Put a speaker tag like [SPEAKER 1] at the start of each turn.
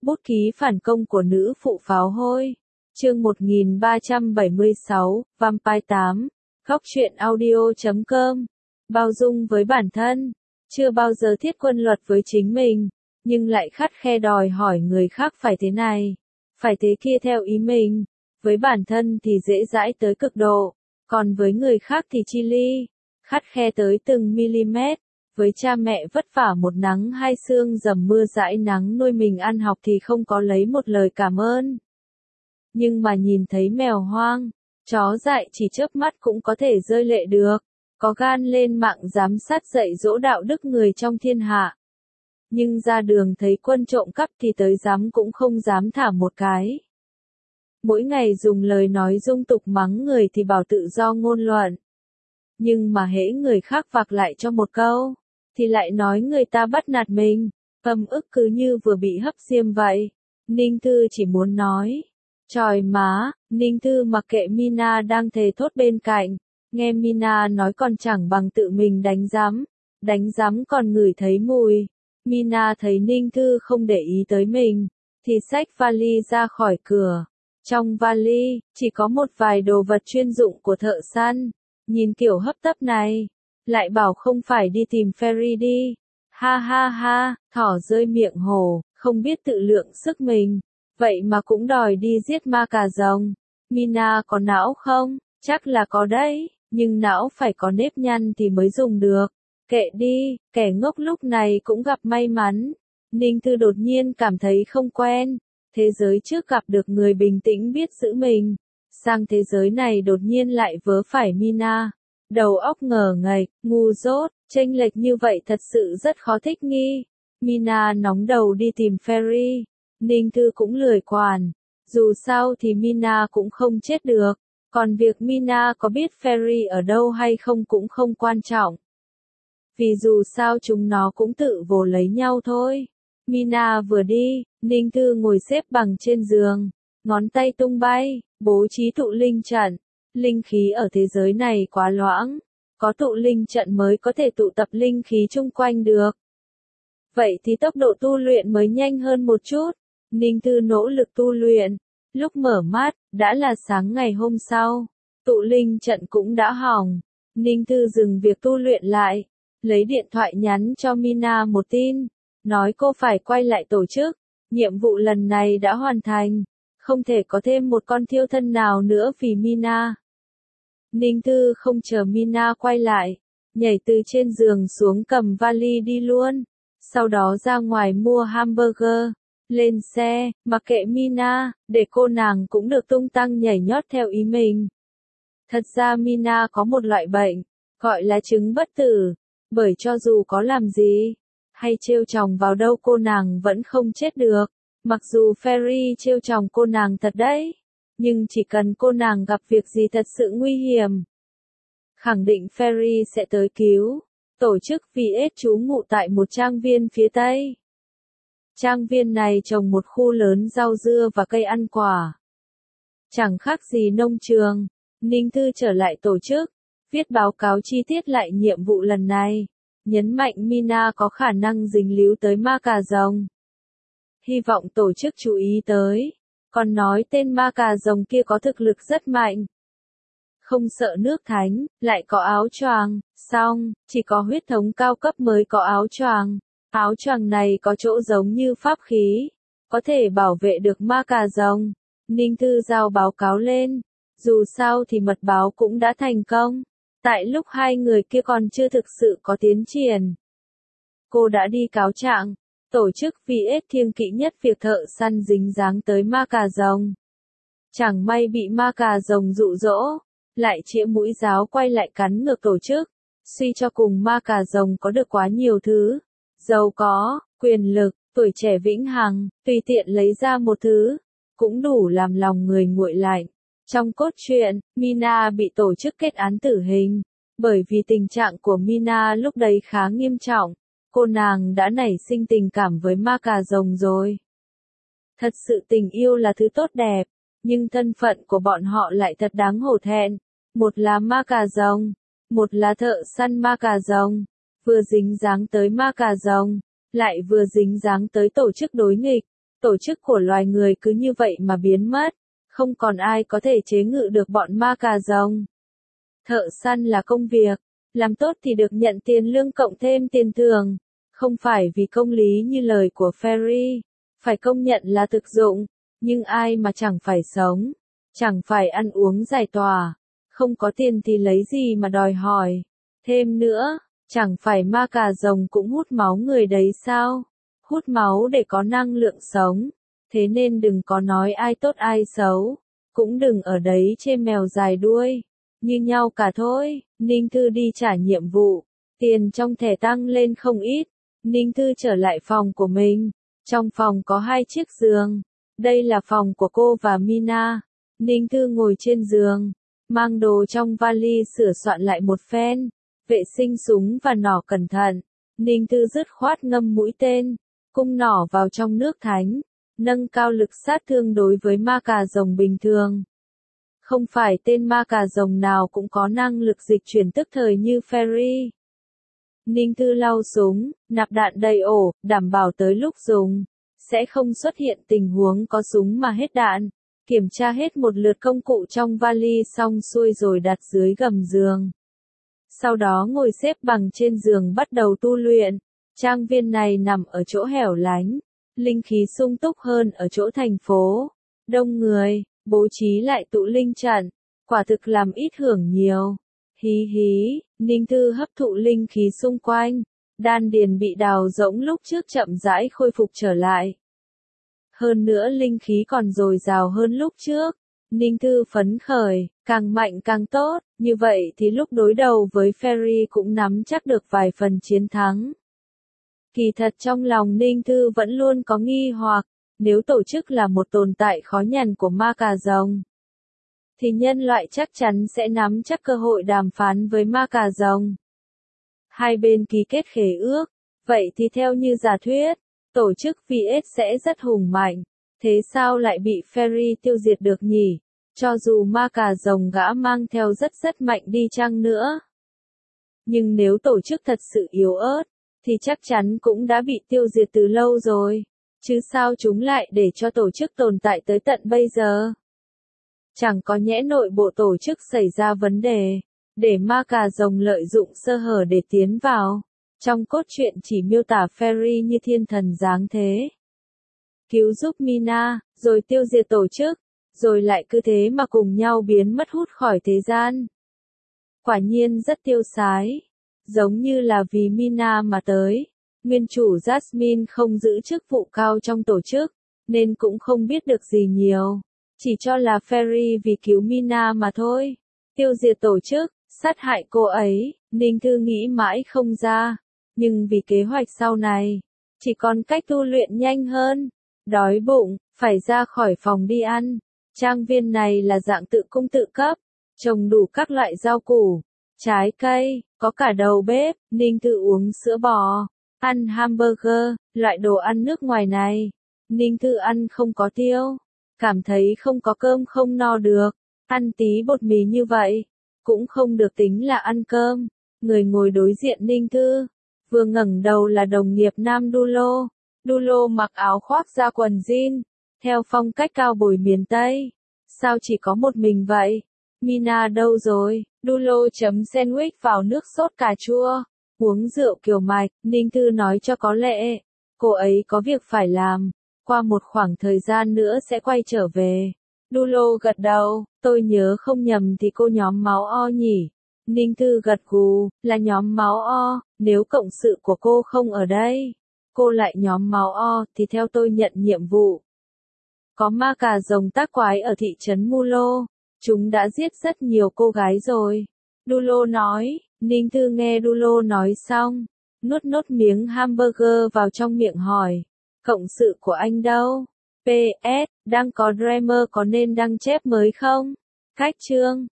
[SPEAKER 1] Bút ký phản công của nữ phụ pháo hôi. Chương 1376, Vampire 8. Góc truyện audio.com. Bao dung với bản thân. Chưa bao giờ thiết quân luật với chính mình, nhưng lại khắt khe đòi hỏi người khác phải thế này, phải thế kia theo ý mình. Với bản thân thì dễ dãi tới cực độ, còn với người khác thì chi ly, khắt khe tới từng mm. Với cha mẹ vất vả một nắng hai sương dầm mưa dãi nắng nuôi mình ăn học thì không có lấy một lời cảm ơn. Nhưng mà nhìn thấy mèo hoang, chó dại chỉ chớp mắt cũng có thể rơi lệ được, có gan lên mạng giám sát dạy dỗ đạo đức người trong thiên hạ. Nhưng ra đường thấy quân trộm cắp thì tới dám cũng không dám thả một cái. Mỗi ngày dùng lời nói dung tục mắng người thì bảo tự do ngôn luận. Nhưng mà hễ người khác vạc lại cho một câu, thì lại nói người ta bắt nạt mình, ấm ức cứ như vừa bị hấp diêm vậy. Ninh Thư chỉ muốn nói, chòi má. Ninh Thư mặc kệ Mina đang thề thốt bên cạnh, nghe Mina nói còn chẳng bằng tự mình đánh giám còn ngửi thấy mùi. Mina thấy Ninh Thư không để ý tới mình, thì xách vali ra khỏi cửa. Trong vali, chỉ có một vài đồ vật chuyên dụng của thợ săn. Nhìn kiểu hấp tấp này, lại bảo không phải đi tìm Ferry đi. Ha ha ha, thỏ rơi miệng hồ, không biết tự lượng sức mình. Vậy mà cũng đòi đi giết ma cà rồng. Mina có não không? Chắc là có đấy, nhưng não phải có nếp nhăn thì mới dùng được. Kệ đi, kẻ ngốc lúc này cũng gặp may mắn. Ninh Thư đột nhiên cảm thấy không quen. Thế giới trước gặp được người bình tĩnh biết giữ mình. Sang thế giới này đột nhiên lại vớ phải Mina. Đầu óc ngờ ngạch, ngu dốt, chênh lệch như vậy thật sự rất khó thích nghi. Mina nóng đầu đi tìm Ferry. Ninh Thư cũng lười quản. Dù sao thì Mina cũng không chết được. Còn việc Mina có biết Ferry ở đâu hay không cũng không quan trọng. Vì dù sao chúng nó cũng tự vồ lấy nhau thôi. Mina vừa đi, Ninh Thư ngồi xếp bằng trên giường, ngón tay tung bay, bố trí tụ linh trận. Linh khí ở thế giới này quá loãng, có tụ linh trận mới có thể tụ tập linh khí chung quanh được. Vậy thì tốc độ tu luyện mới nhanh hơn một chút. Ninh Thư nỗ lực tu luyện. Lúc mở mắt, đã là sáng ngày hôm sau. Tụ linh trận cũng đã hỏng. Ninh Thư dừng việc tu luyện lại, lấy điện thoại nhắn cho Mina một tin, nói cô phải quay lại tổ chức. Nhiệm vụ lần này đã hoàn thành, không thể có thêm một con thiêu thân nào nữa vì Mina. Ninh Thư không chờ Mina quay lại, nhảy từ trên giường xuống cầm vali đi luôn. Sau đó ra ngoài mua hamburger, lên xe, mặc kệ Mina, để cô nàng cũng được tung tăng nhảy nhót theo ý mình. Thật ra Mina có một loại bệnh, gọi là chứng bất tử, bởi cho dù có làm gì, hay trêu chọc vào đâu cô nàng vẫn không chết được. Mặc dù Ferry trêu chọc cô nàng thật đấy, nhưng chỉ cần cô nàng gặp việc gì thật sự nguy hiểm, khẳng định Ferry sẽ tới cứu. Tổ chức VS trú ngụ tại một trang viên phía Tây. Trang viên này trồng một khu lớn rau dưa và cây ăn quả. Chẳng khác gì nông trường. Ninh Thư trở lại tổ chức, viết báo cáo chi tiết lại nhiệm vụ lần này. Nhấn mạnh Mina có khả năng dính líu tới ma cà rồng. Hy vọng tổ chức chú ý tới. Còn nói tên ma cà rồng kia có thực lực rất mạnh. Không sợ nước thánh, lại có áo choàng, xong, chỉ có huyết thống cao cấp mới có áo choàng. Áo choàng này có chỗ giống như pháp khí, có thể bảo vệ được ma cà rồng. Ninh Thư giao báo cáo lên. Dù sao thì mật báo cũng đã thành công. Tại lúc hai người kia còn chưa thực sự có tiến triển, cô đã đi cáo trạng. Tổ chức VS kiêng kỵ nhất việc thợ săn dính dáng tới ma cà rồng. Chẳng may bị ma cà rồng dụ dỗ, lại chĩa mũi giáo quay lại cắn ngược tổ chức. Suy cho cùng ma cà rồng có được quá nhiều thứ. Giàu có, quyền lực, tuổi trẻ vĩnh hằng, tùy tiện lấy ra một thứ, cũng đủ làm lòng người nguội lạnh. Trong cốt truyện, Mina bị tổ chức kết án tử hình. Bởi vì tình trạng của Mina lúc đấy khá nghiêm trọng, cô nàng đã nảy sinh tình cảm với ma cà rồng rồi. Thật sự tình yêu là thứ tốt đẹp, nhưng thân phận của bọn họ lại thật đáng hổ thẹn. Một là ma cà rồng, một là thợ săn ma cà rồng. Vừa dính dáng tới ma cà rồng, lại vừa dính dáng tới tổ chức đối nghịch. tổ chức của loài người cứ như vậy mà biến mất, không còn ai có thể chế ngự được bọn ma cà rồng. Thợ săn là công việc, làm tốt thì được nhận tiền lương cộng thêm tiền thưởng, không phải vì công lý như lời của Ferry, phải công nhận là thực dụng, nhưng ai mà chẳng phải sống, chẳng phải ăn uống giải tỏa, không có tiền thì lấy gì mà đòi hỏi. Thêm nữa, chẳng phải ma cà rồng cũng hút máu người đấy sao? Hút máu để có năng lượng sống, thế nên đừng có nói ai tốt ai xấu, cũng đừng ở đấy chê mèo dài đuôi, như nhau cả thôi. Ninh Thư đi trả nhiệm vụ, tiền trong thẻ tăng lên không ít, Ninh Thư trở lại phòng của mình, trong phòng có 2 chiếc giường, đây là phòng của cô và Mina. Ninh Thư ngồi trên giường, mang đồ trong vali sửa soạn lại một phen, vệ sinh súng và nỏ cẩn thận. Ninh Thư dứt khoát ngâm mũi tên, cung nỏ vào trong nước thánh, nâng cao lực sát thương đối với ma cà rồng bình thường. Không phải tên ma cà rồng nào cũng có năng lực dịch chuyển tức thời như Ferry. Ninh Thư lau súng, nạp đạn đầy ổ, đảm bảo tới lúc dùng, sẽ không xuất hiện tình huống có súng mà hết đạn. Kiểm tra hết một lượt công cụ trong vali xong xuôi rồi đặt dưới gầm giường. Sau đó ngồi xếp bằng trên giường bắt đầu tu luyện. Trang viên này nằm ở chỗ hẻo lánh, linh khí sung túc hơn ở chỗ thành phố. Đông người, bố trí lại tụ linh trận, quả thực làm ít hưởng nhiều. Hí hí, Ninh Thư hấp thụ linh khí xung quanh, đan điền bị đào rỗng lúc trước chậm rãi khôi phục trở lại. Hơn nữa linh khí còn dồi dào hơn lúc trước. Ninh Thư phấn khởi, càng mạnh càng tốt, như vậy thì lúc đối đầu với Ferry cũng nắm chắc được vài phần chiến thắng. Kỳ thật trong lòng Ninh Thư vẫn luôn có nghi hoặc, nếu tổ chức là một tồn tại khó nhằn của ma cà rồng, thì nhân loại chắc chắn sẽ nắm chắc cơ hội đàm phán với ma cà rồng. Hai bên ký kết khế ước, vậy thì theo như giả thuyết, tổ chức VS sẽ rất hùng mạnh, thế sao lại bị Ferry tiêu diệt được nhỉ? Cho dù ma cà rồng gã mang theo rất mạnh đi chăng nữa. Nhưng nếu tổ chức thật sự yếu ớt, thì chắc chắn cũng đã bị tiêu diệt từ lâu rồi, chứ sao chúng lại để cho tổ chức tồn tại tới tận bây giờ? Chẳng có nhẽ nội bộ tổ chức xảy ra vấn đề, để ma cà rồng lợi dụng sơ hở để tiến vào. Trong cốt truyện chỉ miêu tả Ferry như thiên thần dáng thế, cứu giúp Mina, rồi tiêu diệt tổ chức, rồi lại cứ thế mà cùng nhau biến mất hút khỏi thế gian. Quả nhiên rất tiêu sái, giống như là vì Mina mà tới. Nguyên chủ Jasmine không giữ chức vụ cao trong tổ chức, nên cũng không biết được gì nhiều, chỉ cho là Ferry vì cứu Mina mà thôi. Tiêu diệt tổ chức, sát hại cô ấy, Ninh Thư nghĩ mãi không ra, nhưng vì kế hoạch sau này, chỉ còn cách tu luyện nhanh hơn. Đói bụng, phải ra khỏi phòng đi ăn. Trang viên này là dạng tự cung tự cấp, trồng đủ các loại rau củ, trái cây, có cả đầu bếp. Ninh Thư uống sữa bò, ăn hamburger, loại đồ ăn nước ngoài này. Ninh Thư ăn không có tiêu, cảm thấy không có cơm không no được, ăn tí bột mì như vậy, cũng không được tính là ăn cơm. Người ngồi đối diện Ninh Thư, vừa ngẩng đầu là đồng nghiệp nam Dulo. Dulo mặc áo khoác da quần jean, theo phong cách cao bồi miền Tây. Sao chỉ có một mình vậy? Mina đâu rồi? Dulo chấm sandwich vào nước sốt cà chua, uống rượu kiểu mạch. Ninh Thư nói cho có lẽ, cô ấy có việc phải làm, qua một khoảng thời gian nữa sẽ quay trở về. Dulo gật đầu, tôi nhớ không nhầm thì cô nhóm máu O nhỉ? Ninh Thư gật gù, là nhóm máu O, nếu cộng sự của cô không ở đây, cô lại nhóm máu O thì theo tôi nhận nhiệm vụ. Có ma cà rồng tác quái ở thị trấn Mulo, chúng đã giết rất nhiều cô gái rồi. Dulo nói. Ninh Thư nghe Dulo nói xong, nuốt nốt miếng hamburger vào trong miệng hỏi, cộng sự của anh đâu? PS, đang có Dreamer có nên đăng chép mới không? Cách chương